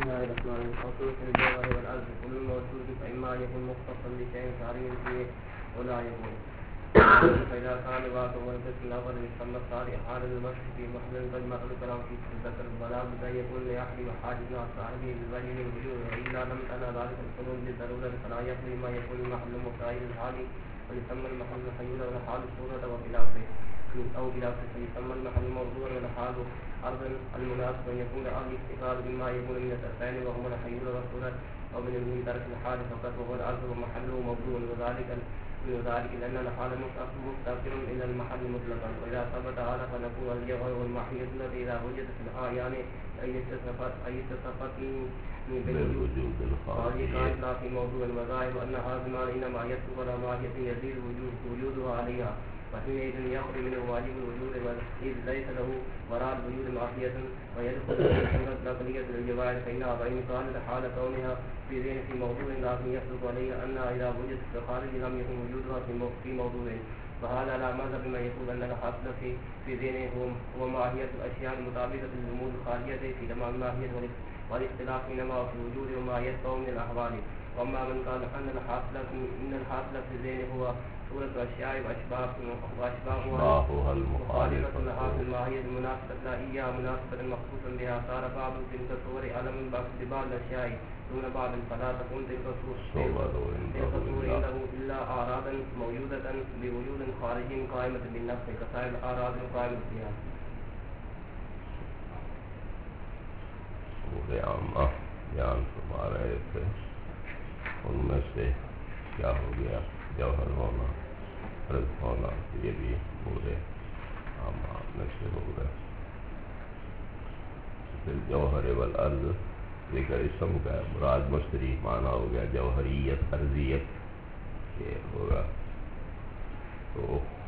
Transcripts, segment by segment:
الله الرحمن الرحيم. فصل في الجوهر والأرض. كل موجود فإما يكون مختصا بشيء صغير فيه ولا يكون. فإذا كان واقع والقسم الأول يسمى الصالح حال المسح في محل فجمع الكلام في الذكر ولا بد أن يكون لأحد وحاجتنا صاحبه بالبين الوجود وإلا لم تنا ذلك القانون بالضرورة فلا يقضي ما يكون المحل مفاعل الحال ويسمى المحل حيولا والحال صورة وخلافه أو خلافه فيسمى المحل موضوعا والحال أرضا المناسب أن يكون الاستقرار بما يكون من الأركان وهما الحيول والصورة ومن ترك الحال فقط وهو الأرض ومحله موضوع وذلك لأن الحال مفتقر إلى المحل مطلقا وإذا ثبت هذا فنقول الجوهر والمحيط الذي إذا وجد في الأعيان أي تصفت من الوجود الخارجي لا في موضوع وظاهر أن هذا المعنى إنما يكتب على ماهية يزيد وجودها عليها وحينئذ يخرج منه واجب الوجود إذ ليس له وراء الوجود ماهية ويدخل في سورة نقلية الجواهر فإنها وإن كان حال كونها في ذهن في موضوع لكن يصدق عليه أنها إذا وجدت في الخارج لم يكن وجودها في موضوع وهذا لا مذهب بما يقول أن الحاصل في ذهنه هو ماهية الأشياء المطابقة للأمور الخارجية في تمام ماهية والاختلاف إنما في الوجود وما يدفع من الأحوال وأما من قال أن الحاصل في ذهنه هو صورة الأشياء وأشباهها المخالفة لها في الماهية المناسبة لا إياها مناسبة مخصوصا بها صار بعض تلك الصور علم ببعض الأشياء دون بعض فلا تكون تلك الصور عنده إلا أعراضا موجودة بوجود خارجي قائمة بالنفس كسائر الأعراض القائمة بها. عامہ بیان فرما رہے تھے ان میں سے کیا ہو گیا جوہر ہونا عرض ہونا یہ بھی پورے عامہ میں سے ہو گئے. پھر جوہر والارض یہ کا اسم کا مراد مشتری معنی ہو گیا جوہریت ارضیت یہ ہوگا. تو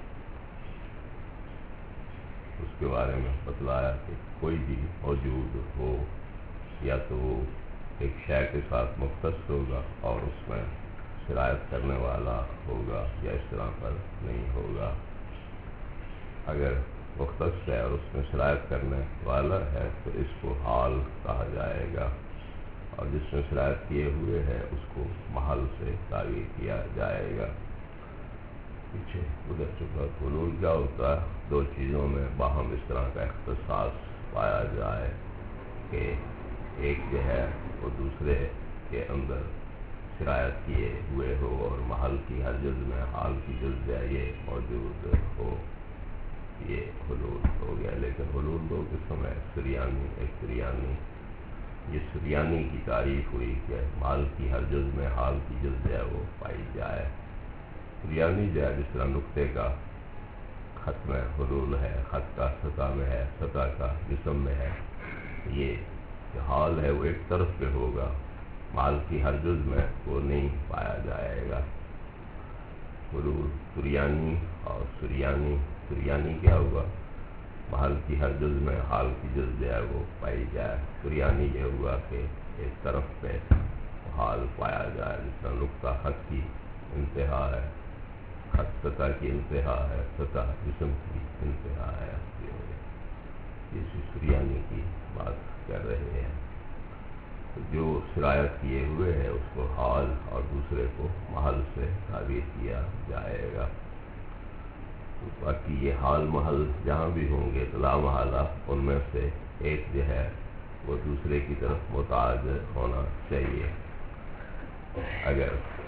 اس کے بارے میں بتلایا کہ کوئی بھی موجود ہو یا تو وہ ایک شے کے ساتھ مختص ہوگا اور اس میں شرائط کرنے والا ہوگا یا اس طرح پر نہیں ہوگا. اگر مختص ہے اور اس میں شرائط کرنے والا ہے تو اس کو حال کہا جائے گا اور جس میں شرائط کیے ہوئے ہے اس کو محل سے تعبیر کیا جائے گا. پیچھے گزر چکا حلول کیا ہوتا ہے دو چیزوں میں باہم اس طرح کا اختصاص پایا جائے کہ ایک جو ہے وہ دوسرے کے اندر شرائط کیے ہوئے ہو اور محل کی ہر جز میں حال کی جز یہ موجود ہو. یہ حلول ہو گیا. لیکن حلول دو قسم ہے سریانی ایک سریانی. یہ سریانی کی تعریف ہوئی کہ محل کی ہر جز میں حال کی جز ہے وہ پائی جائے. سریانی جو ہے جس طرح نقطے کا خط میں حلول ہے خط کا سطح میں ہے سطح کا جسم میں ہے. یہ حال ہے وہ ایک طرف پہ ہوگا مال کی ہر جز میں وہ نہیں پایا جائے گا. حلول سریانی اور سریانی. سریانی کیا ہوا محل کی ہر جز میں حال کی جز جو ہے وہ پائی جائے. سریانی یہ ہوا کہ ایک طرف پہ حال پایا جائے جس طرح نقطہ خط کی انتہا ہے خط سطح کی انتہا ہے سطح جسم کی انتہا ہے. اسی سریانی کی بات کر رہے ہیں. جو شرائط کیے ہوئے ہیں اس کو حال اور دوسرے کو محل سے تعبیر کیا جائے گا. باقی یہ حال محل جہاں بھی ہوں گے تو لا محالہ ان میں سے ایک جو ہے وہ دوسرے کی طرف محتاج ہونا چاہیے. اگر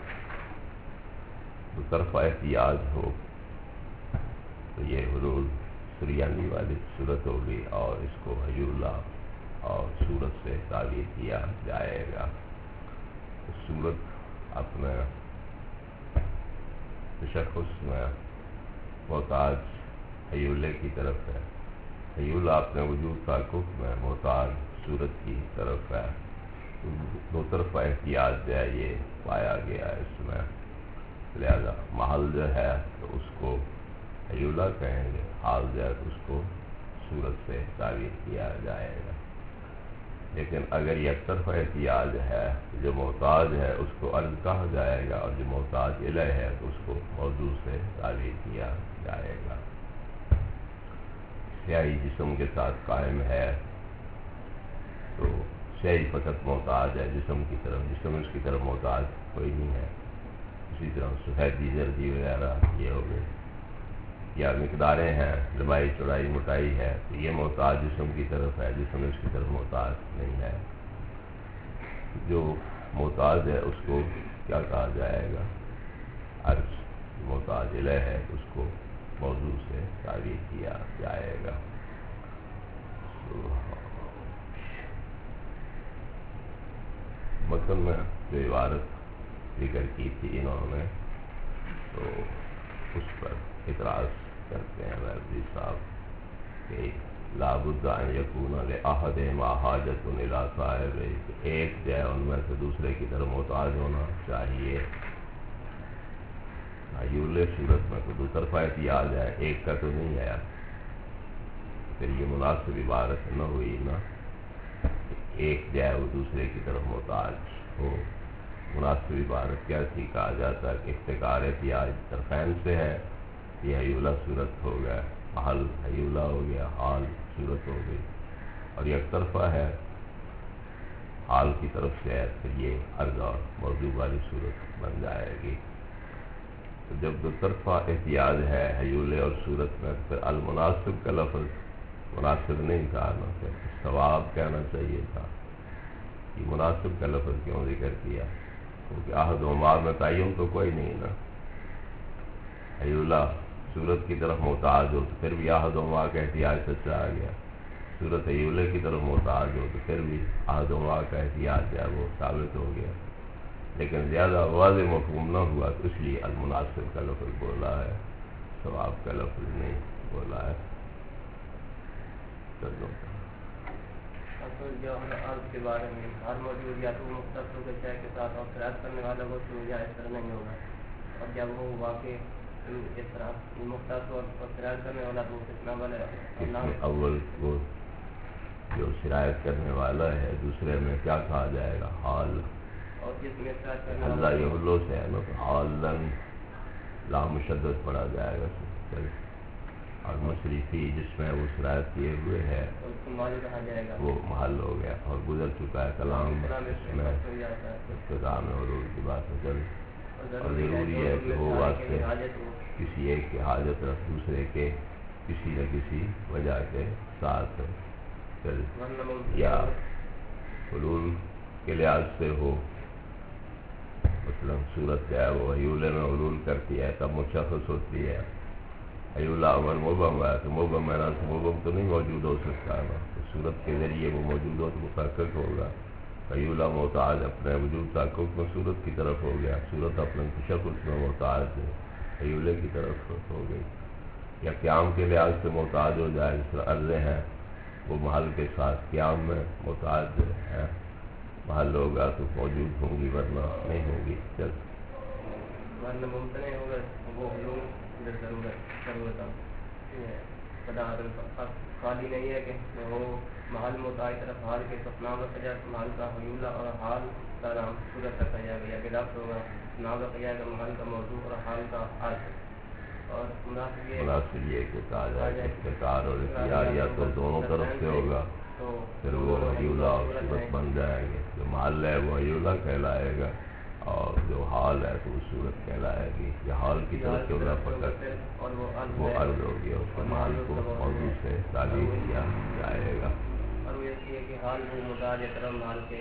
دو طرفہ احتیاج ہو تو یہ حلول سریانی والی صورت ہوگی اور اس کو حیولہ اور صورت سے تعبیر کیا جائے گا. صورت اپنے تشخص میں محتاج حیولے کی طرف ہے. حیولہ اپنے وجود تعلق میں محتاج صورت کی طرف ہے. دو طرفہ احتیاج جو ہے یہ پایا گیا اس میں. لہذا محل جو ہے تو اس کو حیولہ کہیں گے حال جو ہے تو اس کو صورت سے تعبیر کیا جائے گا. لیکن اگر یک طرفہ احتیاج ہے جو محتاج ہے اس کو عرض کہا جائے گا اور جو محتاج الیہ ہے تو اس کو موضوع سے تعبیر کیا جائے گا. سیاہی جسم کے ساتھ قائم ہے تو شے فقط محتاج ہے جسم کی طرف، جسم اس کی طرف محتاج کوئی نہیں ہے. اسی طرح سفیدی زردی وغیرہ یہ ہو گئی، یا مقداریں ہیں، لمبائی چوڑائی موٹائی ہے، تو یہ محتاج جسم کی طرف ہے، جسم اس کی طرف محتاج نہیں ہے. جو محتاج ہے اس کو کیا کہا جائے گا؟ عرض. محتاج الہ ہے اس کو موضوع سے تعریف کیا جائے گا. متن میں جو عبارت ذکر کی تھی انہوں نے، تو اس پر اعتراض کرتے ہیں ویلوی صاحب کہ لا بد ان یکون لأحدہما حاجۃ الی صاحبہ، ایک جو ہے ان میں سے دوسرے کی طرف محتاج ہونا چاہیے. حیول صورت میں تو دو طرفہ احتیاج ہے، ایک کا تو نہیں ہے، پھر یہ مناسب عبارت نہ ہوئی نا، ایک جو ہے وہ دوسرے کی طرف محتاج ہو. مناسب عبارت کیسی کہا جاتا ہے کہ افتقار احتیاج طرفین سے ہے. یہ حیولہ صورت ہو گیا، حل حیولہ ہو گیا، حال صورت ہو گئی، اور یک طرفہ ہے حال کی طرف سے ہے، پھر یہ عرض اور موضوع والی صورت بن جائے گی. تو جب دو طرفہ احتیاج ہے حیولے اور صورت میں، پھر المناسب کا لفظ مناسب نہیں کہا نا، پھر ثواب کہنا چاہیے تھا. یہ مناسب کا لفظ کیوں ذکر کیا؟ کیونکہ عہد و مار میں تعین تو کوئی نہیں نا. حیولہ صورت کی طرف محتاج ہو تو پھر بھی عہد و مار کا احتیاج سچا آ گیا. صورت حیولے کی طرف محتاج ہو تو پھر بھی عہد و مار کا احتیاج ہے وہ ثابت ہو گیا. لیکن زیادہ واضح مفہوم نہ ہوا تو اس لیے المناسب کا لفظ بولا ہے، ثواب کا لفظ نہیں بولا ہے. جو عرض کے بارے میں ہر موجود یا تو مختصر کے شے کے ساتھ اور قرأت کرنے والا وہ سمجھا اس طرح نہیں ہوگا. اور جب وہ واقع اس طرح مختصر اور قرأت کرنے والا تو کتنا والا اول وہ جو شرائط کرنے والا ہے، دوسرے میں کیا کہا جائے گا؟ حال. اور جس میں شرائط کرنے اللہ والا یہ حلو سے ہے نا، تو حال لا مشدد پڑھا جائے گا. اور مصریفی جس میں وہ شرائط کیے ہوئے ہے کہا جائے گا، وہ محل ہو گیا اور گزر چکا ہے کلام اس میں ابتداء میں حلول کی بات ہے. اور ضروری ہے کہ وہ واسطے کسی ایک کے حاجت رکھ دوسرے کے کسی نہ کسی وجہ کے ساتھ یا حلول کے لحاظ سے ہو. مثلا صورت کیا ہے، وہ حیولے میں حلول کرتی ہے تب مشخص ہوتی ہے. حیولہ عمل مبہم ہے تو مبہم ہے نا، تو مبہم تو نہیں موجود ہو سکتا نا، تو صورت کے ذریعے وہ موجود ہو تو متحقق ہوگا. حیولہ محتاج اپنے وجود تحقق میں صورت کی طرف ہو گیا، صورت اپنے تشخص میں محتاج ہے حیولے کی طرف ہو گئی. یا قیام کے لحاظ سے محتاج ہو جائے، جس طرح عرضیں ہیں وہ محل کے ساتھ قیام میں محتاج ہے. محل ہوگا تو موجود ہوں گی ورنہ نہیں ہوں گی. ورنہ ممتنع ہوگا وہ حلول ضرورت خالی نہیں ہے کہ وہ محل محتاج طرف حال کے نام رکھا جائے، محل کا حیولہ اور حال کا نام صورت رکھا جائے گا، یا کہ لفظ ہوگا نام رکھا جائے گا محل کا موضوع اور حال کا عرض. اور مناسب یہ کہ کہا جائے افتقار اور اختیار یا تو دونوں طرف سے ہوگا، پھر وہ حیولہ اور صورت بن جائے گی. جو محل ہے وہ حیولہ کہلائے گا اور جو حال ہے تو وہ صورت کہلائے گی. یا حال کی طرف سے ہوگا فقط وہ عرض ہوگی، اس کے محل کو موضوع سے تعبیر کیا جائے گا. اور وہ یہ ہے کہ حال وہ محتاج طرف محل کے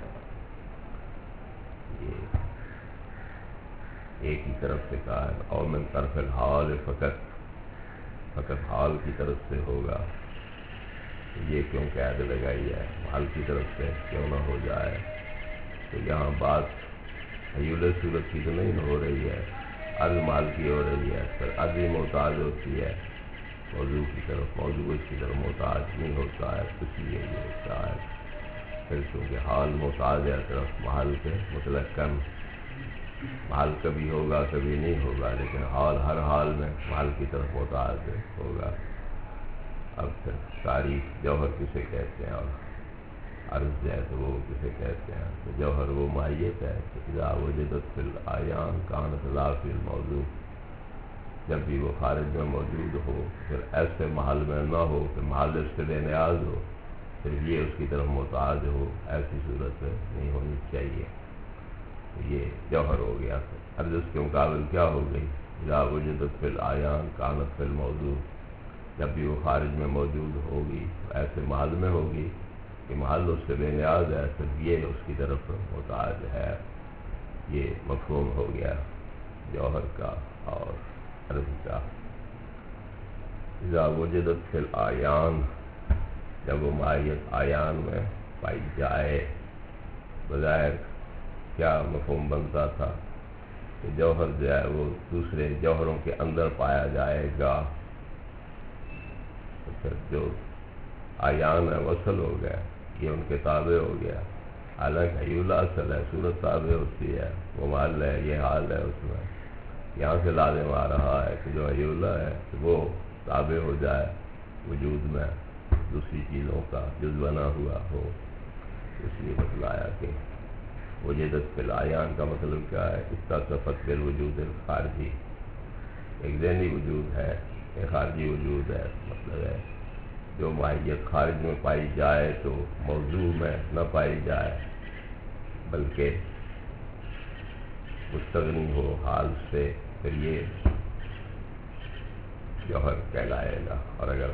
یہ ایک ہی طرف سے کہا ہے. اور من طرف الحال فقط حال کی طرف سے ہوگا. یہ کیوں قید لگائی ہے؟ محل کی طرف سے کیوں نہ ہو جائے؟ تو یہاں بات حیول صورت کی تو نہیں ہو رہی ہے، عرض محل کی ہو رہی ہے. پھر عرض ہی محتاج ہوتی ہے موضوع کی طرف، موضوع اس کی طرف محتاج نہیں ہوتا ہے. اس لیے یہ کیا ہے پھر چونکہ حال محتاج ہے طرف محل کے مطلق کم. محل کبھی ہوگا کبھی نہیں ہوگا، لیکن حال ہر حال میں محل کی طرف محتاج ہوگا. اب پھر تعریف جوہر کسے کہتے ہیں اور عرض ہے تو وہ کسے کہتے ہیں؟ تو جوہر وہ ماہیت ہے کہ اذا وجدت فی العیان کانت لا فی الموضوع. جب بھی وہ خارج میں موجود ہو، پھر ایسے محل میں نہ ہو کہ محل اس سے بے نیاز ہو. صرف یہ اس کی طرف محتاج ہو، ایسی صورت نہیں ہونی چاہیے. یہ جوہر ہو گیا. اب اس کے مقابل کیا ہو گئی؟ اذا وجدت فی العیان کانت فی الموضوع. جب بھی وہ خارج میں موجود ہوگی تو ایسے محل میں ہوگی کہ محل اس سے بے نیاز ہے، صرف یہ اس کی طرف محتاج ہے. یہ مفہوم ہو گیا جوہر کا اور عرض کا. اذا وجدت فی العیان، جب وہ ماہیت عیان میں پائی جائے. بظاہر کیا مفہوم بنتا تھا کہ جوہر جو ہے وہ دوسرے جوہروں کے اندر پایا جائے گا. جو عیان ہے وصل ہو گیا، یہ ان کے تابع ہو گیا. حالانکہ حیولہ اصل ہے، صورت تابع ہوتی ہے، وہ محل ہے، یہ حال ہے اس میں. یہاں سے لازم آ رہا ہے کہ جو حیولہ ہے وہ تابع ہو جائے وجود میں دوسری چیزوں کا جز بنا ہوا ہو. اس لیے بتلایا کہ وجدت فی العیان کا مطلب کیا ہے؟ اتصفت بالوجود الخارجی. ایک ذہنی وجود ہے، ایک خارجی وجود ہے. مطلب ہے جو ماہیت خارج میں پائی جائے تو موضوع میں نہ پائی جائے بلکہ مستغنی ہو حال سے، پھر یہ جوہر کہلائے گا. اور اگر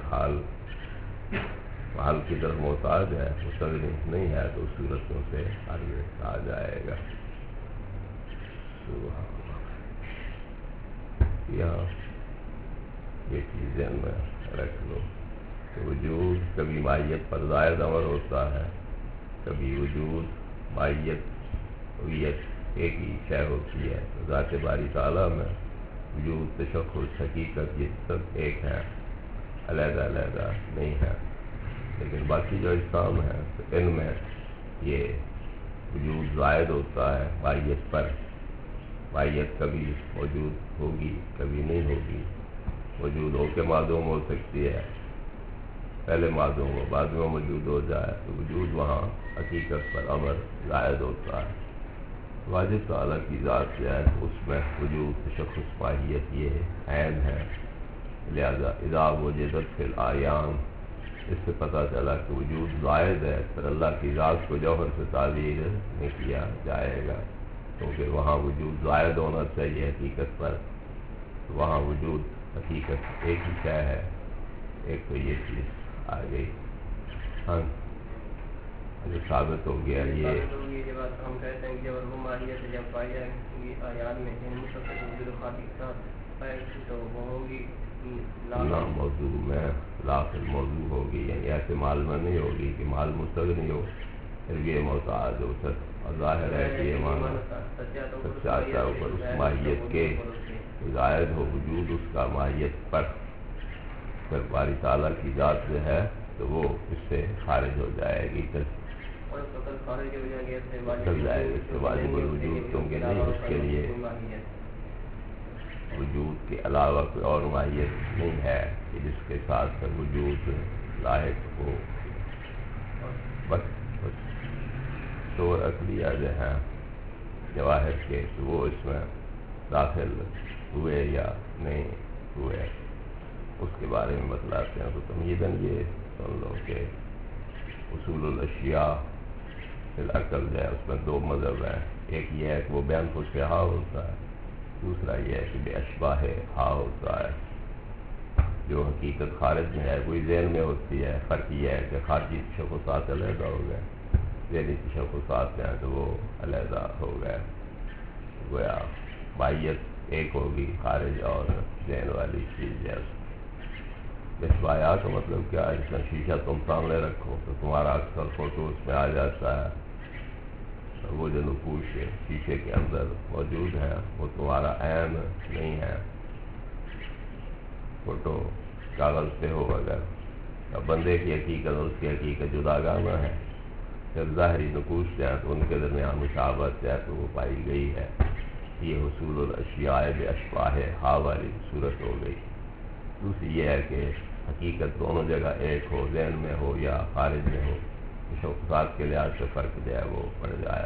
حال کی طرف محتاج ہے، مستغنی نہیں ہے، تو صورتوں سے آگے آ جائے گا. یہاں یہ چیز ذہن میں رکھ لو کہ وجود کبھی ماہیت پر زائد عمل ہوتا ہے، کبھی وجود ماہیت ہویت ایک ہی شے ہوتی ہے. ذات باری تعالیٰ میں وجود، تشخص، حقیقت یہ سب ایک ہیں، علیحدہ علیحدہ نہیں ہے. لیکن باقی جو اجسام ہیں تو ان میں یہ وجود زائد ہوتا ہے ماہیت پر. ماہیت کبھی موجود ہوگی، کبھی نہیں ہوگی. وجود ہو کے معدوم ہو سکتی ہے، پہلے معدوم ہو بعد میں موجود ہو جائے، تو وجود وہاں حقیقت پر امر زائد ہوتا ہے. واجب تعالیٰ کی ذات جو ہے اس میں وجود، تشخص، ماہیت یہ عین ہے. لہذا اذا وجدت فی العیان، اس سے پتہ چلا کہ وجود زائد ہے. پھر اللہ کی ذات کو جوہر سے تعبیر نہیں کیا جائے گا، کیونکہ وہاں وجود زائد ہونا چاہیے حقیقت پر. وہاں وجود حقیقت ایک ہی شے ہے. ایک تو یہ چیز آ گئی. ہاں جو ثابت ہو گیا یہ بات ہم کہتے ہیں کہ جب وہ ماہیت جب پائی جائے گی آیات میں مستقل خاطی کے ساتھ تو وہ ہوگی نام موضوع میں داخل موضوع ہوگی. یعنی ایسے مال میں نہیں ہوگی کہ مال مستغنی ہو پھر یہ محتاج ہو. اور ظاہر ہے کہ یہ معنی سچاتا اوپر اس ماہیت کے زائد ہو وجود اس کا ماہیت پر. پھر باری تعالیٰ کی ذات جو ہے تو وہ اس سے خارج ہو جائے گی، چل جائے گی. اس سے واجب الوجود کیونکہ نہیں، اس کے لیے وجود کے علاوہ کوئی اور ماہیت نہیں ہے کہ جس کے ساتھ پھر وجود لاحق ہو. بس شور عقلیہ جو ہیں جواہر کے تو وہ اس میں داخل ہوئے یا نہیں ہوئے اس کے بارے میں بتلاتے ہیں. تو تمہیداً یہ سن لو کہ اصول الاشیاء فی العقل جو ہے اس میں دو مذہب ہیں. ایک یہ ہے کہ وہ بیان خصوصیہ ہوتا ہے، دوسرا یہ ہے کہ بے اشباہ ہا ہوتا ہے. جو حقیقت خارج میں ہے وہی ذہن میں ہوتی ہے. فرق یہ ہے کہ خارجی تشخصات علیحدہ ہو گئے، ذہنی تشخصات ہیں تو وہ علیحدہ ہو گئے. گویا ماہیت ایک ہوگی خارج اور ذہن والی چیز ہے. اشباہ کا مطلب کیا ہے؟ جس میں شیشہ تم سامنے رکھو تو تمہارا اکثر فوٹو اس میں آ جاتا ہے. وہ جو نقوش شیشے کے اندر موجود ہے وہ تمہارا عین نہیں ہے. فوٹو کاغذ پہ ہو اگر بندے کی حقیقت اور اس کی حقیقت جداگانہ ہے، پھر ظاہری نقوش جو ہے تو ان کے درمیان مشابہت جو ہے تو وہ پائی گئی ہے. یہ حصول الاشیاء بے اشباہ ہا والی صورت ہو گئی. دوسری یہ ہے کہ حقیقت دونوں جگہ ایک ہو، ذہن میں ہو یا خارج میں ہو. تشخصات کے لحاظ سے فرق جو ہے وہ پڑ جائے.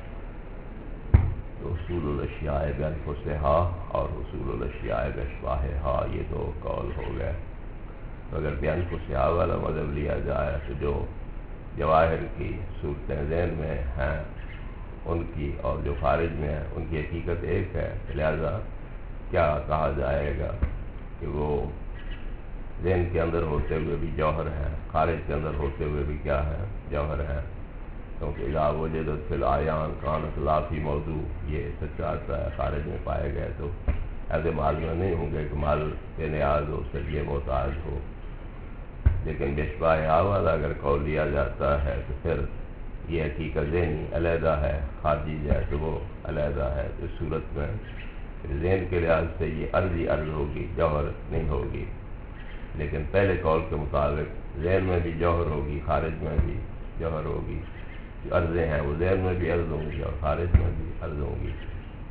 تو اصول الاشیاء بانفسہا اور اصول الاشیاء باشباہہا یہ دو قول ہو گئے. تو اگر بانفسہا والا مذہب لیا جائے تو جو جواہر کی صورتیں ذہن میں ہیں ان کی اور جو خارج میں ہیں ان کی حقیقت ایک ہے، لہذا کیا کہا جائے گا کہ وہ ذہن کے اندر ہوتے ہوئے بھی جوہر ہیں، خارج کے اندر ہوتے ہوئے بھی کیا ہے، جوہر ہیں، کیونکہ اذا وجدت فی العیان کانت لا فی موضوع، یہ سچا آتا ہے، خارج میں پائے گئے تو ایسے مال میں نہیں ہوں گے کہ مال بے نیاز ہو، اس لیے محتاج ہو۔ لیکن بشبہ اول اگر قول لیا جاتا ہے تو پھر یہ حقیقت ذہنی علیحدہ ہے، خارجی جائے تو وہ علیحدہ ہے۔ اس صورت میں ذہن کے لحاظ سے یہ عرضی عرض ہوگی، جوہر نہیں ہوگی۔ لیکن پہلے قول کے مطابق ذہن میں بھی جوہر ہوگی، خارج میں بھی جوہر ہوگی۔ جو عرضیں ہیں وہ ذہن میں بھی عرض ہوں گی اور خارج میں بھی عرض ہوں گی۔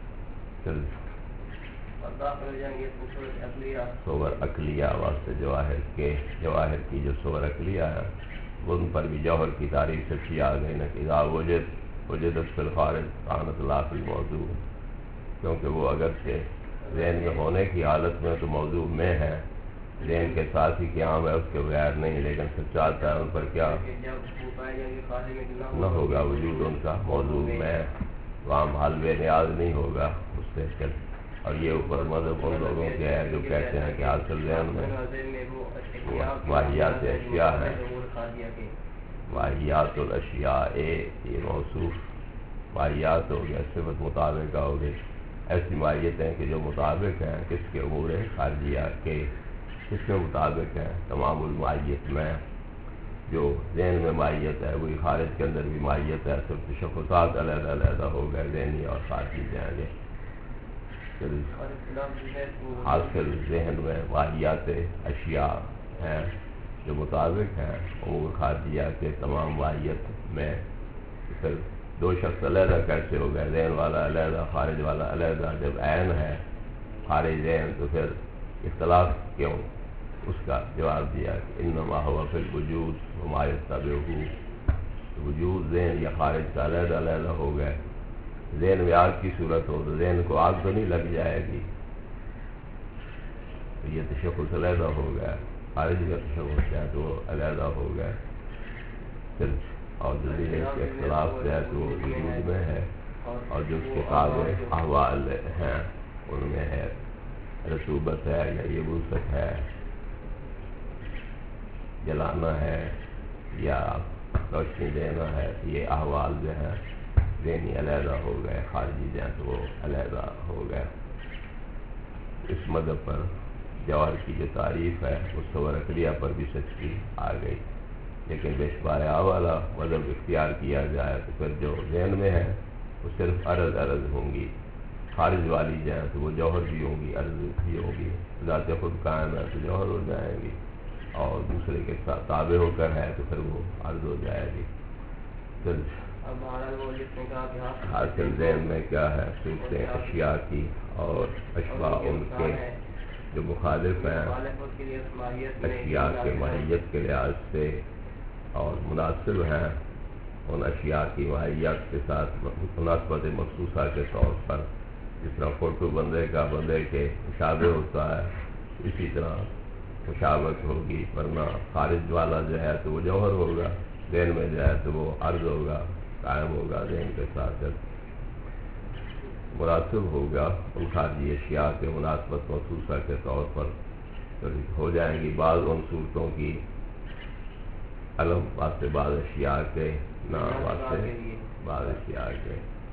صور عقلیہ واسطے جواہر کی جو صور عقلیہ ہے ان پر بھی جوہر کی تعریف سے آ گئی نا کہ اذا وجدت فی الخارج کانت لا فی الموضوع، کیونکہ وہ اگرچہ ذہن میں ہونے کی حالت میں تو موضوع میں ہے، ذہن کے ساتھ ہی قیام ہے، اس کے بغیر نہیں، لیکن سچاتا ہے ان پر کیا نہ ہوگا وجود ان کا موضوع میں، وہاں حال بے نیاز نہیں ہوگا اس سے۔ اور یہ اوپر مذہب ان لوگوں کے ہے جو کہتے ہیں کہ حاصل ذہن میں واحیات اشیاء ہیں، واحیات الاشیاء، یہ موصوف واحیات ہو گیا، صفت مطابق ہو گئی، ایسی ماہیتیں کہ جو مطابق ہیں کس کے امور خارجیہ کے، کس کے مطابق ہیں، تمام الماہیت میں جو ذہن میں ماہیت ہے وہی خارج کے اندر بھی ماہیت ہے، صرف تشخصات علیحدہ علیحدہ ہو گئے، ذہنی اور خارجی جائیں گے۔ حاصل ذہن میں واحیات اشیاء ہیں جو مطابق ہیں امور خارجیہ کے تمام واحیت میں، پھر دو شخص علیحدہ کیسے ہو گئے، ذہن والا علیحدہ خارج والا علیحدہ؟ جب عین ہے خارج ذہن تو پھر اختلاف کیوں؟ اس کا جواب دیا کہ انما هو فی الوجود وما یتبعہ، وجود ذہن یا خارج کا علیحدہ علیحدہ ہو گئے۔ ذہن میں آگ کی صورت ہو تو ذہن کو آگ تو نہیں لگ جائے گی، تو یہ تشخص علیحدہ ہو گیا، خارج کا تشخص ہے تو وہ علیحدہ ہو گیا۔ پھر اور جو ذہن کے اختلاف سے ہے تو وہ وجود میں ہے، اور جو اس کے تابع احوال ہیں ان میں ہے رطوبت ہے یا یہ وسعت ہے، جلانا ہے یا روشنی دینا ہے، یہ احوال جو ہیں ذہنی علیحدہ ہو گئے، خارجی جو ہیں تو وہ علیحدہ ہو گئے۔ اس مذہب پر جوہر کی جو تعریف ہے اس صور عقلیہ پر بھی سچی آ گئی، لیکن بشبہ والا مذہب اختیار کیا جائے تو پھر جو ذہن میں ہے وہ صرف عرض ہوں گی، خارج والی جائیں تو وہ جوہر بھی ہوں گی، عرض بھی ہوگی، ذات خود قائم ہے تو جوہر ہو جائیں گی، اور دوسرے کے ساتھ تابع ہو کر ہے تو پھر وہ عرض ہو جائے گی۔ حاصل ذہن میں کیا ہے، صورتیں اشیاء کی اور اشباہ ان کے جو مخالف ہیں اشیاء کے ماہیت کے لحاظ سے اور مناسب ہیں ان اشیاء کی ماہیت کے ساتھ مناسبت مخصوصہ کے طور پر، جس طرح فوٹو بندے کا بندے کے مشابہ ہوتا ہے اسی طرح مشابہت ہوگی، ورنہ خارج والا جو ہے تو وہ جوہر ہوگا، ذہن میں جو ہے تو وہ عرض ہوگا، قائم ہوگا ذہن کے ساتھ، مناسب ہوگا ان خارجی اشیاء کے مناسبت مخصوصہ کے طور پر ہو جائیں گی۔ بعض ان صورتوں کی علم واسطے، بعض اشیاء کے نام واسطے، بعض اشیاء کے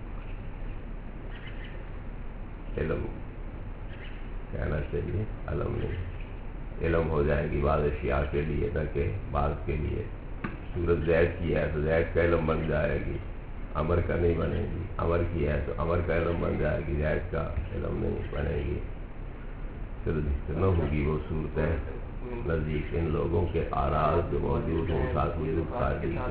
علم کہنا چاہیے، علم نہیں، علم ہو جائیں گی بعض اشیاء کے لیے نہ کہ بعض کے لیے۔ صورت زید کی ہے تو زید کا علم بن جائے گی، امر کا نہیں بنے گی، امر کی ہے تو امر کا علم بن جائے گی، زید کا علم نہیں بنے گی۔ پھر نہ ہوگی وہ صورتیں نزدیک ان لوگوں کے آراز جو موجود ہوں ساتھ وجود خارجی کے،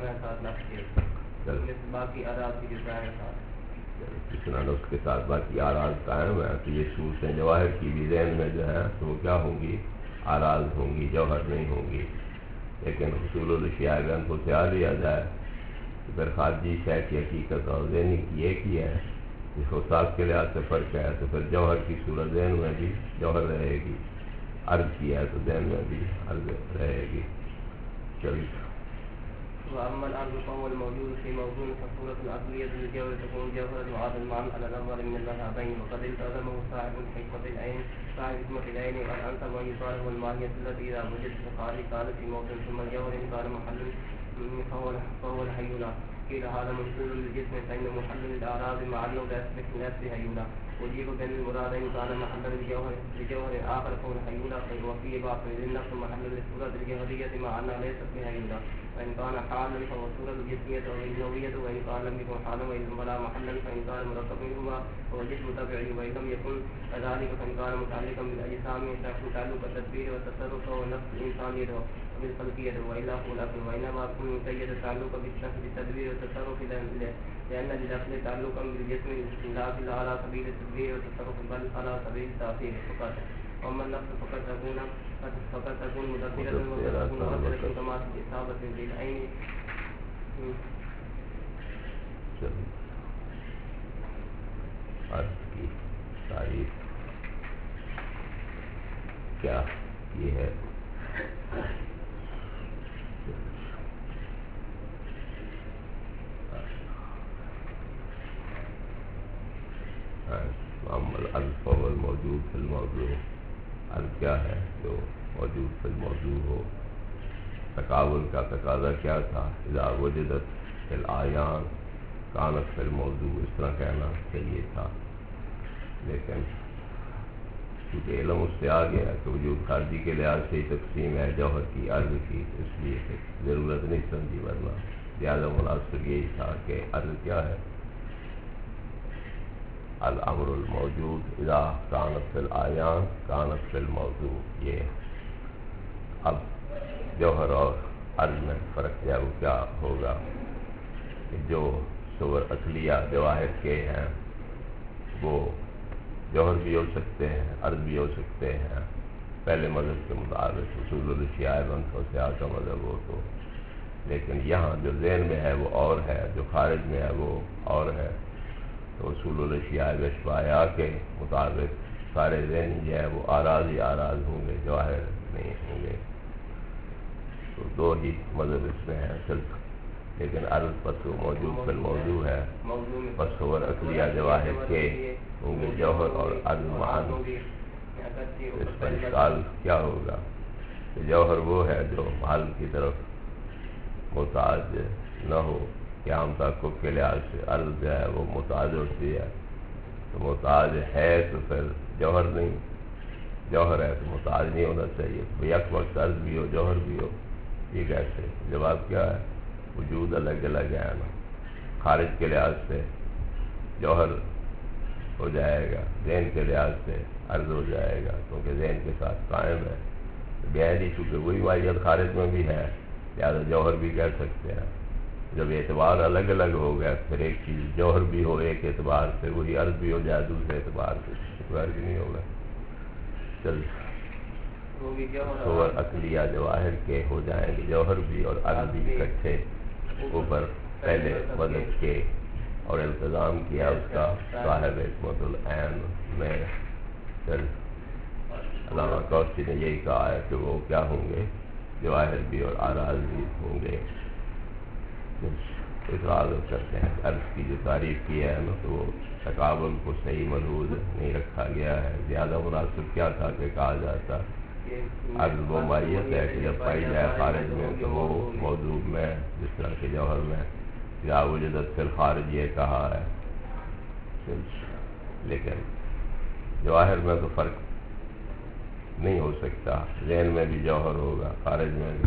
جتنا اس کے ساتھ باقی آراز قائم ہے تو یہ صورتیں جواہر کی بھی ذہن میں جو ہے تو وہ کیا ہوں گی، آراز ہوں گی، جوہر نہیں ہوں گی۔ لیکن حصول الاشیاء اگر ان کو تیار لیا جائے تو پھر خارجی شے کی حقیقت اور ذہنی کی ایک ہی ہے، اس کو ساتھ کے لحاظ سے فرق ہے تو پھر جوہر کی صورت ذہن میں بھی جوہر رہے گی، عرض کی ہے تو ذہن میں بھی عرض رہے گی۔ چلیے وأما الأرض فهو الموجود في موضوع فصورة الأصلية للجوهر تكون جوهرا وعاد المعنى على الأول من المذهبين وقد التزمه صاحب حكمة العين صاحب حكمة العين قد أنكر من يقال هو الماهية التي إذا وجدت في الخارج كانت في موضع ثم الجوهر إن كان محل فهو الحيولا قيل هذا منقول للجسم فإن محل للأعراض مع أنه لا يصبح نفسه حيولا وجيب بين المرادين كان محلا لجوهر آخر فهو الحيولا وفيه باطل للنفس محل للصورة الجوهرية مع أنها ليست بحيولا وإن كان حالا فهو صورة الجسمية أو الجوهرية وإن كان لم يكن حالا ولا محلا فإن كان مركب منهما فهو جسم تبعي وإن لم يكن كذلك فإن كان متعلقا بالأجسام يشاكل تعلق التدبير والتصرف فهو نفس الإنسان يده بالخلقية وإلا هو الأكل وإنما يكون مقيد التعلق بالتدبير والتصرف لأن للأكل تعلقا بالجسم لا على سبيل التدبير والتصرف بل على سبيل التأثير فقط. وأما النفس فقد تكون مدبرة وتكون مدبرة كما في إصابة بالعين. عرض کی تعریف کیا یہ ہے؟ الف والموجود فی الموضوع. الف کیا ہے؟ جو موجود فی الموضوع ہو. تقابل کا تقاضا کیا تھا؟ اذا وجدت فی الآیان کانت فی الموضوع. اس طرح کہنا چاہیے تھا، لیکن کیونکہ علم اس سے آ گیا کہ وجود خارجی کے لحاظ سے ہی تقسیم ہے جوہر کی عرض کی، اس لیے ضرورت نہیں سمجھی، ورنہ زیادہ مناسب یہی تھا کہ عرض کیا ہے؟ الامر الموجود اذا کانت فی الآیان کانت فی الموضوع. یہ اب جوہر اور عرض میں فرق ہے وہ کیا ہوگا کہ جو صور عقلیہ جواہر کے ہیں وہ جوہر بھی ہو سکتے ہیں، عرض بھی ہو سکتے ہیں پہلے مذہب کے مطابق، اصول الاشیاء وانفسہا کا مذہب ہو تو. لیکن یہاں جو ذہن میں ہے وہ اور ہے، جو خارج میں ہے وہ اور ہے. تو اصول الاشیاء واشباہہا کے مطابق سارے ذہن جو ہے وہ آراز ہی آراز ہوں گے، جواہر نہیں ہوں گے. تو دو ہی مذہب اس میں ہے صرف. لیکن عرض پس موجود فی الموضوع ہے، پس صور عقلیہ جواہر کے ہوں گے جوہر اور عرض معاً. اس پر اشکال کیا ہوگا کہ جوہر وہ ہے جو محل کی طرف محتاج نہ ہو، کہ عام تحقق کے لحاظ سے عرض جو ہے وہ محتاج ہوتی ہے. تو محتاج ہے تو پھر جوہر نہیں، جوہر ہے تو محتاج نہیں ہونا چاہیے. تو یک وقت عرض بھی ہو جوہر بھی ہو، یہ کیسے؟ جواب کیا ہے؟ وجود الگ الگ ہے نا. خارج کے لحاظ سے جوہر ہو جائے گا، ذہن کے لحاظ سے عرض ہو جائے گا، کیونکہ ذہن کے ساتھ قائم ہے. گہری چونکہ وہی واحد خارج میں بھی ہے، لہٰذا جوہر بھی کہہ سکتے ہیں. جب اعتبار الگ الگ ہو گیا پھر ایک چیز جوہر بھی ہو ایک اعتبار سے، وہی عرض بھی ہو جائے دوسرے اعتبار سے، کوئی عرض نہیں ہوگا. چل صور عقلیہ جواہر کے ہو جائیں گے جوہر بھی اور عرض بھی اکٹھے اوپر پہلے مذہب کے، اور التزام کیا اس کا صاحب حکمت العین میں. چل علامہ کوثی نے یہی کہا ہے کہ وہ کیا ہوں گے؟ جواہر بھی اور آراز بھی ہوں گے. اقرار کرتے ہیں عرض کی جو تعریف کی ہے نا تو وہ تقابل کو صحیح ملحوظ نہیں رکھا گیا ہے. زیادہ مناسب کیا تھا کہ کہا جاتا عرض وہ ماہیت ہے کہ جب پائی جائے خارج میں تو وہ موضوع میں، جس طرح کے جوہر میں یا وجدت فی الخارج یہ کہا ہے. لیکن جواہر میں تو فرق نہیں ہو سکتا، ذہن میں بھی جوہر ہوگا، خارج میں بھی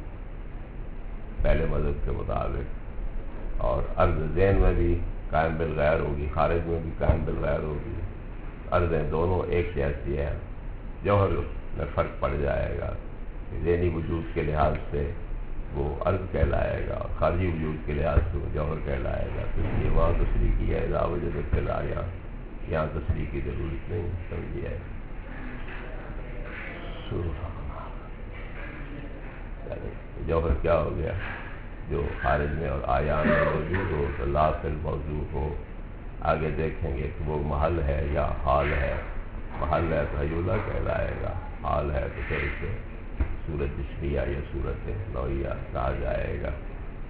پہلے مذہب کے مطابق، اور عرض ذہن میں بھی قائم بالغیر ہوگی، خارج میں بھی قائم بالغیر ہوگی. عرضیں دونوں ایک جیسی ہیں، جوہر میں فرق پڑ جائے گا. ذہنی وجود کے لحاظ سے وہ عرض کہلائے گا اور خارجی وجود کے لحاظ سے وہ جوہر کہلائے گا. تو اس لیے وہاں تصریح کی ہے اذا وجدت فی الآیان، یہاں تصریح کی ضرورت نہیں سمجھی ہے. جوہر کیا ہو گیا؟ جو خارج میں اور آیان میں موجود ہو تو لا فی الموضوع ہو. آگے دیکھیں گے کہ وہ محل ہے یا حال ہے. محل ہے تو حیولہ کہلائے گا، حال ہے تو پھر اسے صورت جسمیہ یا صورت نوعیہ کہا جائے گا.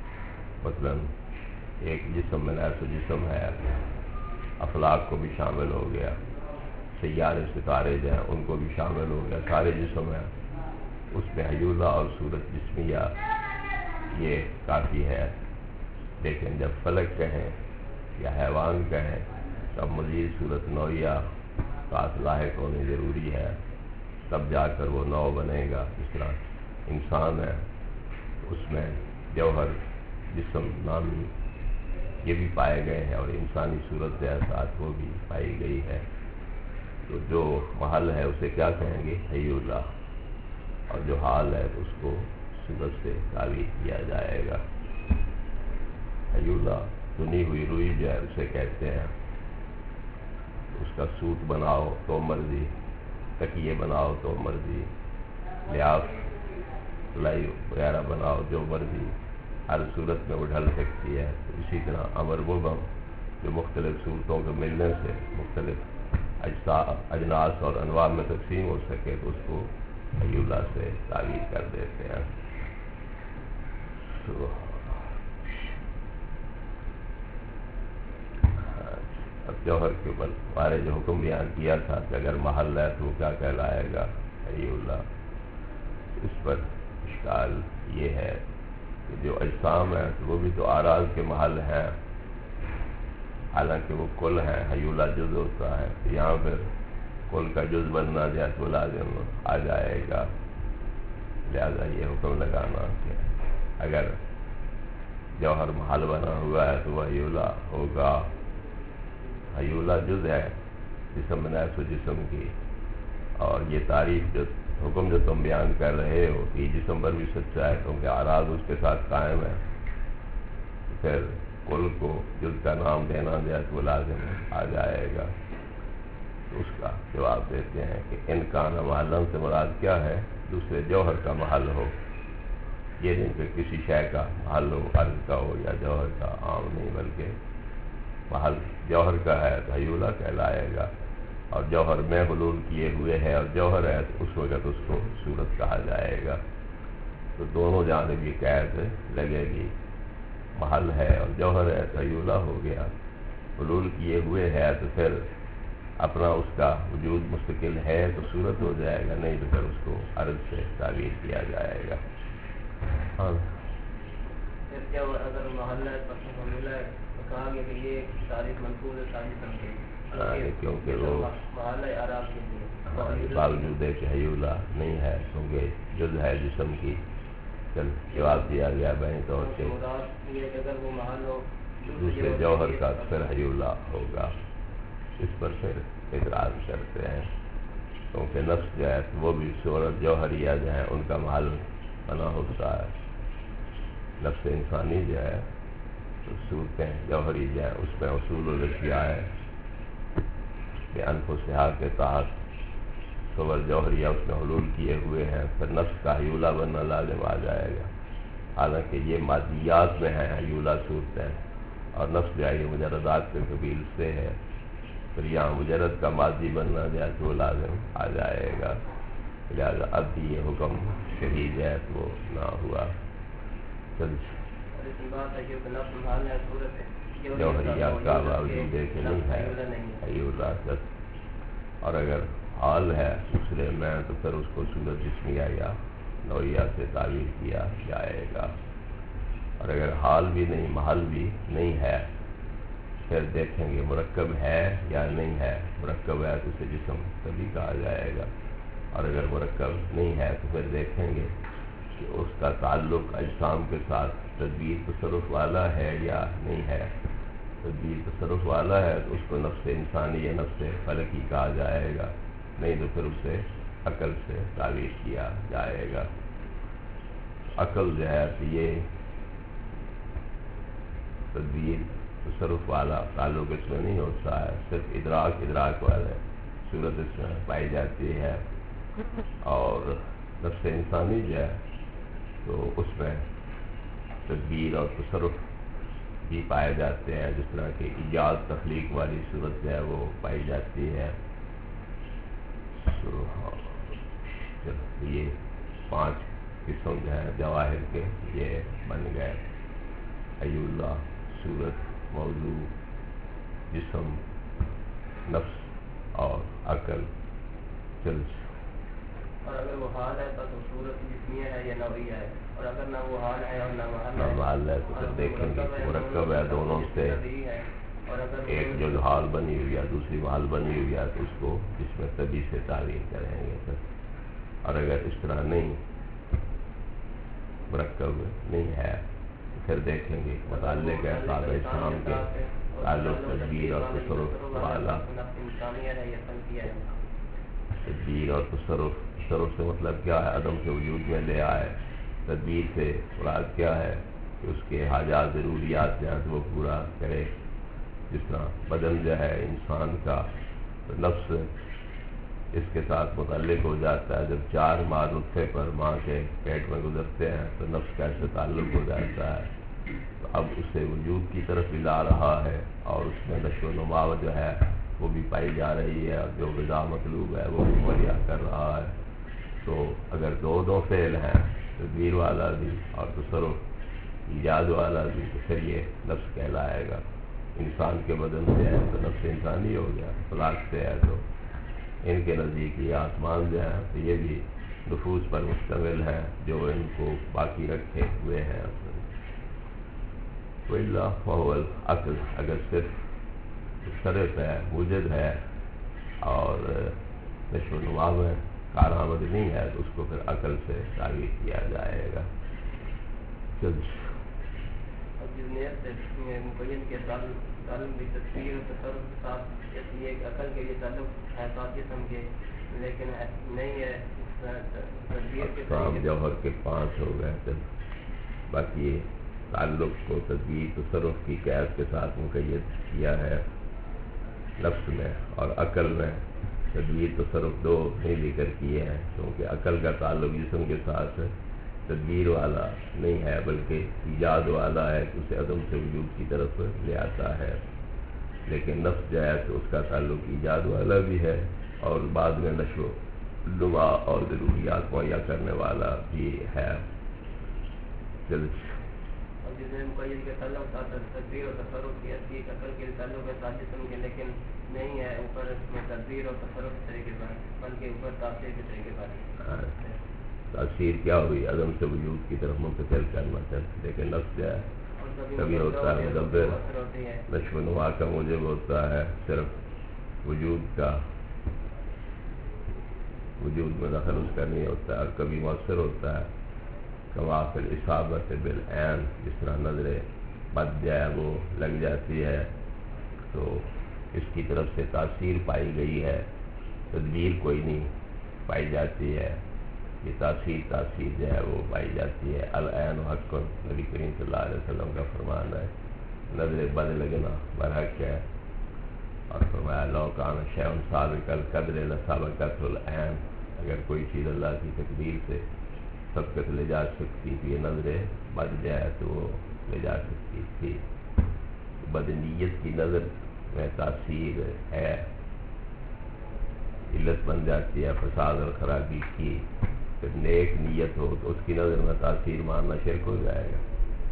مثلا ایک جسم میں ایسا جسم ہے، افلاک کو بھی شامل ہو گیا، سیارے ستارے جو ہیں ان کو بھی شامل ہو گیا، سارے جسم ہیں، اس میں حیولہ اور صورت جسمیہ یہ کافی ہے۔ لیکن جب فلک کہیں یا حیوان کہیں تب مزید صورت نوعیہ ساتھ لاحق ہونی ضروری ہے، تب جا کر وہ نو بنے گا۔ اس طرح انسان ہے، اس میں جوہر جسم نامی یہ بھی پائے گئے ہیں، اور انسانی صورت ساتھ وہ بھی پائی گئی ہے۔ تو جو محل ہے اسے کیا کہیں گے؟ حیولہ، اور جو حال ہے اس کو صورت سے تعبیر کیا جائے گا۔ حیولہ چنی ہوئی روئی جو ہے اسے کہتے ہیں، اس کا سوٹ بناؤ تو مرضی، تکیے بناؤ تو مرضی، لحاف سلائی وغیرہ بناؤ جو مرضی، ہر صورت میں وہ ڈھل سکتی ہے۔ تو اسی طرح امر مبہم جو مختلف صورتوں کے ملنے سے مختلف اجناس اور انواع میں تقسیم ہو سکے تو اس کو حیولہ سے تعبیر کر دیتے ہیں۔ اب جوہر کے بارے جو حکم بیان کیا تھا کہ اگر محل ہے تو وہ کیا کہلائے گا؟ حیولہ۔ اس پر اشکال یہ ہے کہ جو اجسام ہیں وہ بھی تو اعراض کے محل ہیں، حالانکہ وہ کل ہیں، حیولہ جز ہوتا ہے، تو یہاں پھر کل کا جز بننا جائے تو لازم آ جائے گا۔ لہذا یہ حکم لگانا کہ اگر جوہر محل بنا ہوا ہے تو وہ حیولہ ہوگا۔ حیولہ جز ہے جسم میں نفس و جسم کی، اور یہ تعریف جو حکم جو تم بیان کر رہے ہو کہ جسم پر بھی سچا ہے کیونکہ اعراض اس کے ساتھ قائم ہے، پھر کل کو جز کا نام دینا جائے تو لازم آ جائے گا۔ تو اس کا جواب دیتے ہیں کہ ان کا محلن سے مراد کیا ہے؟ دوسرے جوہر کا محل ہو، یہ نہیں کہ کسی شے کا محل ہو، عرض کا ہو یا جوہر کا، عام نہیں، بلکہ محل جوہر کا ہے تو حیولہ کہلائے گا، اور جوہر میں حلول کیے ہوئے ہے اور جوہر ہے تو اس وقت اس کو صورت کہا جائے گا۔ تو دونوں جانب یہ قید لگے گی، محل ہے اور جوہر ہے تو حیولہ ہو گیا، حلول کیے ہوئے ہے تو پھر اپنا اس کا وجود مستقل ہے تو صورت ہو جائے گا، نہیں تو پھر اس کو عرض سے تعبیر کیا جائے گا۔ ہاں اگر محل ہے تو حیولہ ہے تو کہا گیا کہ یہ تعریف منقول ہے تعریف کیونکہ وہ محل ہے اعراض کے لیے، باوجود ہے کہ حیولہ نہیں ہے کیونکہ جز ہے جسم کی۔ چل جواب دیا گیا بہن طور سے اگر وہ محل ہو دوسرے جوہر کا تو پھر حیولہ ہوگا۔ اس پر پھر اعتراض کرتے ہیں کیونکہ نفس جو ہے وہ بھی صورت جوہریہ جو ہے ان کا محل بنا ہوتا ہے۔ نفس انسانی جو ہے تو صورتیں جوہری جو ہے اس میں اصول الاشیاء ہے کہ انفسہا کے تحت صور جوہریہ اس میں حلول کیے ہوئے ہیں، پھر نفس کا حیولہ بننا لازم آ جائے گا، حالانکہ یہ مادیات میں ہیں حیولہ صورتیں، اور نفس جو ہے یہ مجردات کے قبیل سے ہے، پھر یہاں مجرد کا ماضی بننا جائے تو وہ لازم آ جائے گا۔ لہذا اب بھی یہ حکم شدید ہے تو وہ نہ ہوا۔ جوہریہ کا باوجود ہے کہ نہیں ہے حیولہ، اور اگر حال ہے دوسرے میں تو پھر اس کو صورت جسمیہ یا نوعیہ سے تعبیر کیا جائے گا، اور اگر حال بھی نہیں محل بھی نہیں ہے پھر دیکھیں گے مرکب ہے یا نہیں ہے، مرکب ہے تو اسے جسم تبھی کہا جائے گا، اور اگر مرکب نہیں ہے تو پھر دیکھیں گے کہ اس کا تعلق اجسام کے ساتھ تدبیر تصرف والا ہے یا نہیں ہے۔ تدبیر تصرف والا ہے تو اس کو نفس انسانی یا نفس فلکی کہا جائے گا، نہیں تو پھر اسے عقل سے تعبیر کیا جائے گا۔ عقل جو ہے تو یہ تدبیر تصرف والا تعلق اس میں نہیں ہوتا ہے، صرف ادراک والے صورت اس میں پائی جاتی ہے، اور نفس انسانی جو ہے تو اس میں تدبیر اور تصرف بھی پائے جاتے ہیں، جس طرح کہ ایجاد تخلیق والی صورت جو ہے وہ پائی جاتی ہے۔ یہ 5 قسم جو ہے جواہر کے یہ بن گئے۔ حی اللہ، صورت، موضوع، جسم، نفس اور عقل. چل اور اگر وہ حال ہے تو صورت جسمیہ ہے یا نوعیہ ہے، اور اگر نہ وہ حال ہے اور نہ محل ہے تو پھر دیکھیں گے مرکب ہے دونوں سے. ایک جو حال بنی ہوئی ہے دوسری محل بنی ہوئی ہے تو اس کو جس میں طبی سے تعلیم کریں گے پھر. اور اگر اس طرح نہیں مرکب نہیں ہے تو پھر دیکھیں گے متعلق ہے صحابہ اسلام کے تعلق تدبیر اور تصرف والا. تدبیر اور تصرف سے مطلب کیا ہے؟ عدم سے وجود میں لے آئے. تدبیر سے مراد کیا ہے؟ کہ اس کے حاجات ضروریات جو ہیں وہ پورا کرے. جس طرح بدن جو ہے انسان کا تو نفس اس کے ساتھ متعلق ہو جاتا ہے. جب 4 ماہ نطفے پر ماں کے پیٹ میں گزرتے ہیں تو نفس کا ایسے تعلق ہو جاتا ہے. تو اب اسے وجود کی طرف بھی لا رہا ہے اور اس میں نشو و نما جو ہے وہ بھی پائی جا رہی ہے، اور جو غذا مطلوب ہے وہ بھی مہیا کر رہا ہے. تو اگر دو فعل ہیں، تدبیر والا بھی اور تصرف ایجاد والا بھی، تو پھر یہ نفس کہلائے گا. انسان کے بدن سے ہے تو نفس انسانی ہو گیا، خلاق سے ہے تو ان کے نزدیک یہ آسمان جو ہے تو یہ بھی نفوس پر مشتمل ہے جو ان کو باقی رکھے ہوئے ہیں. وَإِلَّا فَهُوَ الْعَقْلُ، اگر صرف مشترک ہے، موجد ہے اور نشو و نما میں کارآمد نہیں ہے تو اس کو پھر عقل سے تعبیر کیا جائے گا. مقید کے تعلق بھی تصویر و تصرف کے ساتھ، یہ عقل کے لیے تعلق ہے ساتھ جسم کے، لیکن نہیں ہے تدبیر کے جوہر کے 5 ہو گئے. باقی تعلق کو تدبیر تصرف کی قید کے ساتھ مقید کیا ہے نفس میں، اور عقل میں تدبیر تصرف 2 نہیں ذکر کیے ہیں کیونکہ عقل کا تعلق جسم کے ساتھ تدبیر والا نہیں ہے بلکہ ایجاد والا ہے کہ اسے عدم سے وجود کی طرف لے آتا ہے. لیکن نفس جو ہے تو اس کا تعلق ایجاد والا بھی ہے اور بعد میں نشو و نما اور ضروریات مہیا کرنے والا بھی ہے. مقید کے تعلق تدبیر اور تصرف کی عقل کے تعلق ہے ساتھ جسم کے، لیکن نہیں ہے اوپر اس میں تدبیر اور تصرف کے طریقے پر، بلکہ اوپر تاثیر کے طریقے پر. تاثیر کیا ہوئی؟ عدم سے وجود کی طرف منتقل کرنا چاہتے، لیکن نفس جو ہے کبھی ہوتا ہے مدبر، نشو و نما کا موجب ہوتا ہے، صرف وجود میں دخل اس کا نہیں ہوتا ہے، اور کبھی مؤثر ہوتا ہے. کما فی الاصابۃ بالعین، جس طرح نظر بد جائے وہ لگ جاتی ہے تو اس کی طرف سے تاثیر پائی گئی ہے، تدبیر کوئی نہیں پائی جاتی ہے. یہ تاثیر جو ہے وہ پائی جاتی ہے. العین حق، نبی کریم صلی اللہ علیہ وسلم کا فرمان ہے نظر بد لگنا برحق ہے. اور فرمایا لو کان شیء سابق القدر لسبقته العین، اگر کوئی چیز اللہ کی تقدیر سے سبقت لے جا سکتی تو یہ نظر بد جائے تو وہ لے جا سکتی تھی. بدنیت کی نظر میں تاثیر ہے، علت بن جاتی ہے فساد اور خرابی کی. پھر نیک نیت ہو تو اس کی نظر میں تاثیر ماننا شرک ہو جائے گا.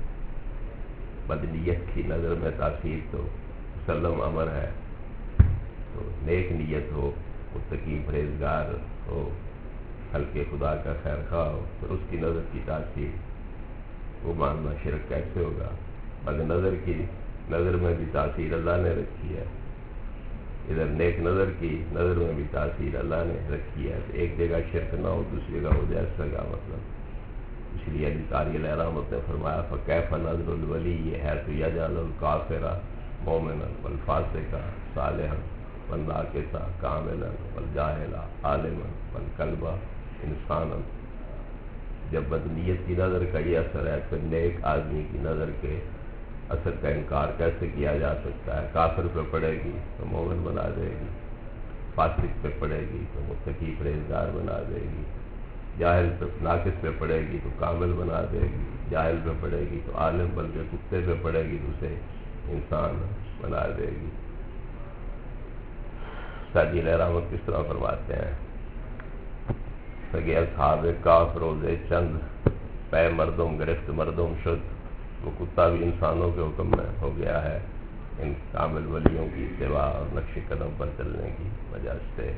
بدنیت کی نظر میں تاثیر تو مسلم امر ہے. تو نیک نیت ہو، متقی پرہیزگار ہو، خلق خدا کا خیر خواہ ہو، پھر اس کی نظر کی تاثیر وہ ماننا شرک کیسے ہوگا؟ بد نظر کی نظر میں بھی تاثیر اللہ نے رکھی ہے، ادھر نیک نظر کی نظر میں بھی تاثیر اللہ نے رکھی ہے. تو ایک جگہ شرک نہ ہو دوسری جگہ ہو جائے سگا مطلب. اس لیے علی قاری علیہ رحمت نے فرمایا فکیف نظر الولی ہے تو یجعل الکافر مومنا والفاسق صالحا والناقص کاملا والجاہل عالما والکلب انسانا. جب بدنیت کی نظر کا یہ اثر ہے پھر نیک آدمی کی نظر کے اثر کا انکار کیسے کیا جا سکتا ہے؟ کافر پہ پڑے گی تو مومن بنا دے گی، فاسق پہ پڑے گی تو متقی پرہیزگار بنا دے گی، جاہل پہ ناقص پہ پڑے گی تو کامل بنا دے گی، جاہل پہ پڑے گی تو عالم، بلکہ کتے پہ پڑے گی تو اسے انسان بنا دے گی. سعدی علیہ رحمت کس طرح فرماتے ہیں سگے اصحاب کاف روزے چند پے مردم گرفت مردم شد وہ کتا بھی انسانوں کے حکم میں ہو گیا ہے ان کامل ولیوں کی اتباع اور نقش قدم پر چلنے کی وجہ سے۔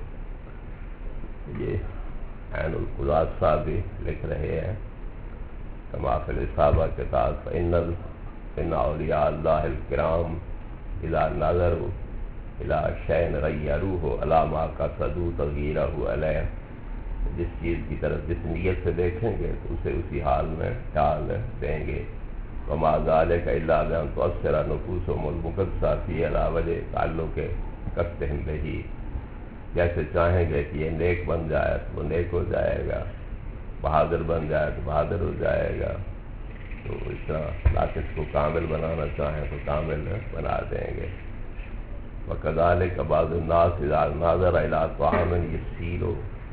یہ عین القضات صاحب بھی لکھ رہے ہیں کما فی الاصابہ کے تحت فإن اولیاء اللہ الکرام اذا نظروا الی شیء غیروہ علی ما قصدوا تغییرہ علیہ، جس چیز کی طرف جس نیت سے دیکھیں گے تو اسے اسی حال میں ڈال دیں گے۔ وما ذلک الا بان تؤثر نفوسهم المقدسہ فی علی وجہ تعلق قصدہم بہ، جیسے چاہیں گے کہ یہ نیک بن جائے تو وہ نیک ہو جائے گا، بہادر بن جائے تو بہادر ہو جائے گا، تو اس طرح ناقص کو کامل بنانا چاہیں تو کامل بنا دیں گے۔ وکذالک بعض الناس اذا نظر الی طعام یسیر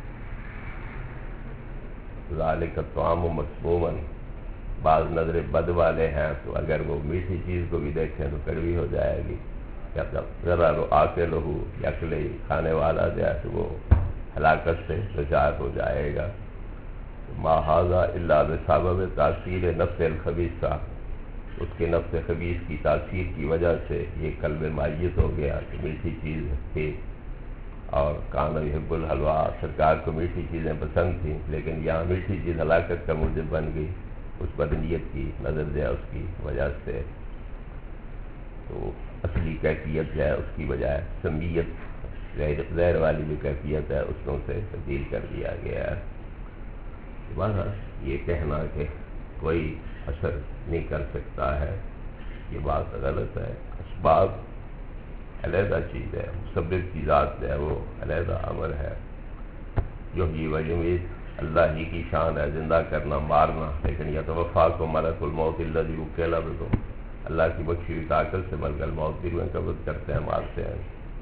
ذالک الطعام مسموما، بعض نظر بد والے ہیں تو اگر وہ میٹھی چیز کو بھی دیکھیں تو کڑوی ہو جائے گی، یا ذرا وہ آکل ہو یکلے کھانے والا جو ہے تو وہ ہلاکت سے دچار ہو جائے گا۔ ما ھذا الا بسبب تاثیر نفس الخبیثہ، اس کے نفس خبیث کی تاثیر کی وجہ سے یہ قلب مایت ہو گیا کہ میٹھی چیز تھی، اور کان یحب الحلویٰ، سرکار کو میٹھی چیزیں پسند تھیں، لیکن یہاں میٹھی چیز ہلاکت کا موجب بن گئی اس بدنیت کی نظر جو ہے اس کی وجہ سے، تو اصلی کیفیت جو ہے اس کی بجائے سمیت زہر والی جو کیفیت ہے اس میں سے تبدیل کر دیا گیا ہے۔ بہرحال یہ کہنا کہ کوئی اثر نہیں کر سکتا ہے یہ بات غلط ہے۔ اسباب علیحدہ چیز ہے، مسبب کی ذات جو ہے وہ علیحدہ امر ہے۔ یحیی و یمیت اللہ ہی کی شان ہے، زندہ کرنا مارنا، لیکن یتوفاکم ملک الموت الذی وکل بکم، اللہ کی بخشی ہوئی طاقت سے ملک الموت بھی روحیں قبض کرتے ہیں، مارتے ہیں۔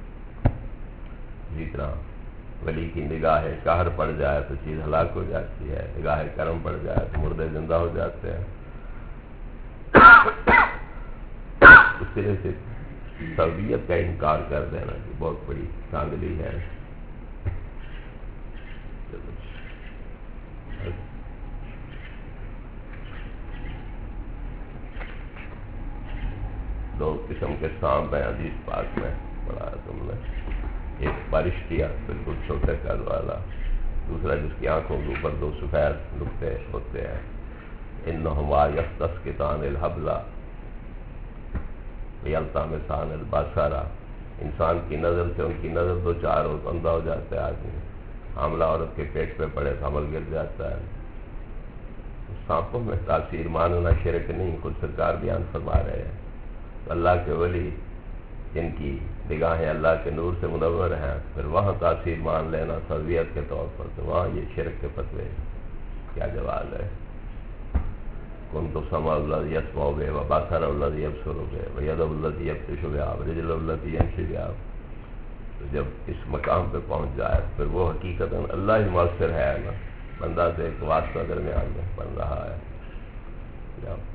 اسی طرح ولی کی نگاہ قہر پڑ جائے تو چیز ہلاک ہو جاتی ہے، نگاہ کرم پڑ جائے تو مردے زندہ ہو جاتے ہیں۔ اس طرح سے تربیت کا انکار کر دینا کہ بہت بڑی دھاندلی ہے۔ دو قسم کے سانپ ہیں حدیث پاک میں پڑھا تم نے، ایک بارشتیا بالکل چھوٹے قد والا، دوسرا جس کی آنکھوں کے اوپر دو سفید نقطے ہوتے ہیں۔ انہما یستسقطان الحبل ویلتمسان البصر، انسان کی نظر سے ان کی نظر دو چار ہو تو اندھا ہو جاتا ہے آدمی، حاملہ عورت کے پیٹ پہ پڑے تو حمل گر جاتا ہے۔ سانپوں میں تاثیر ماننا شرک نہیں، خود سرکار بیان فرما رہے ہیں۔ اللہ کے ولی جن کی نگاہیں اللہ کے نور سے منور ہیں، پھر وہاں تاثیر مان لینا تربیت کے طور پر، تو وہاں یہ شرک کے فتوے کیا جواز ہے۔ کنت سمع الذی یسمع بہ وبصر الذی یبصر بہ وید الذی یبطش بہا ورجل التی یمشی بہا، تو جب اس مقام پہ پہنچ جائے پھر وہ حقیقتاً اللہ ہی مؤثر ہے نا، بندہ سے ایک واسطہ درمیان میں بن رہا ہے۔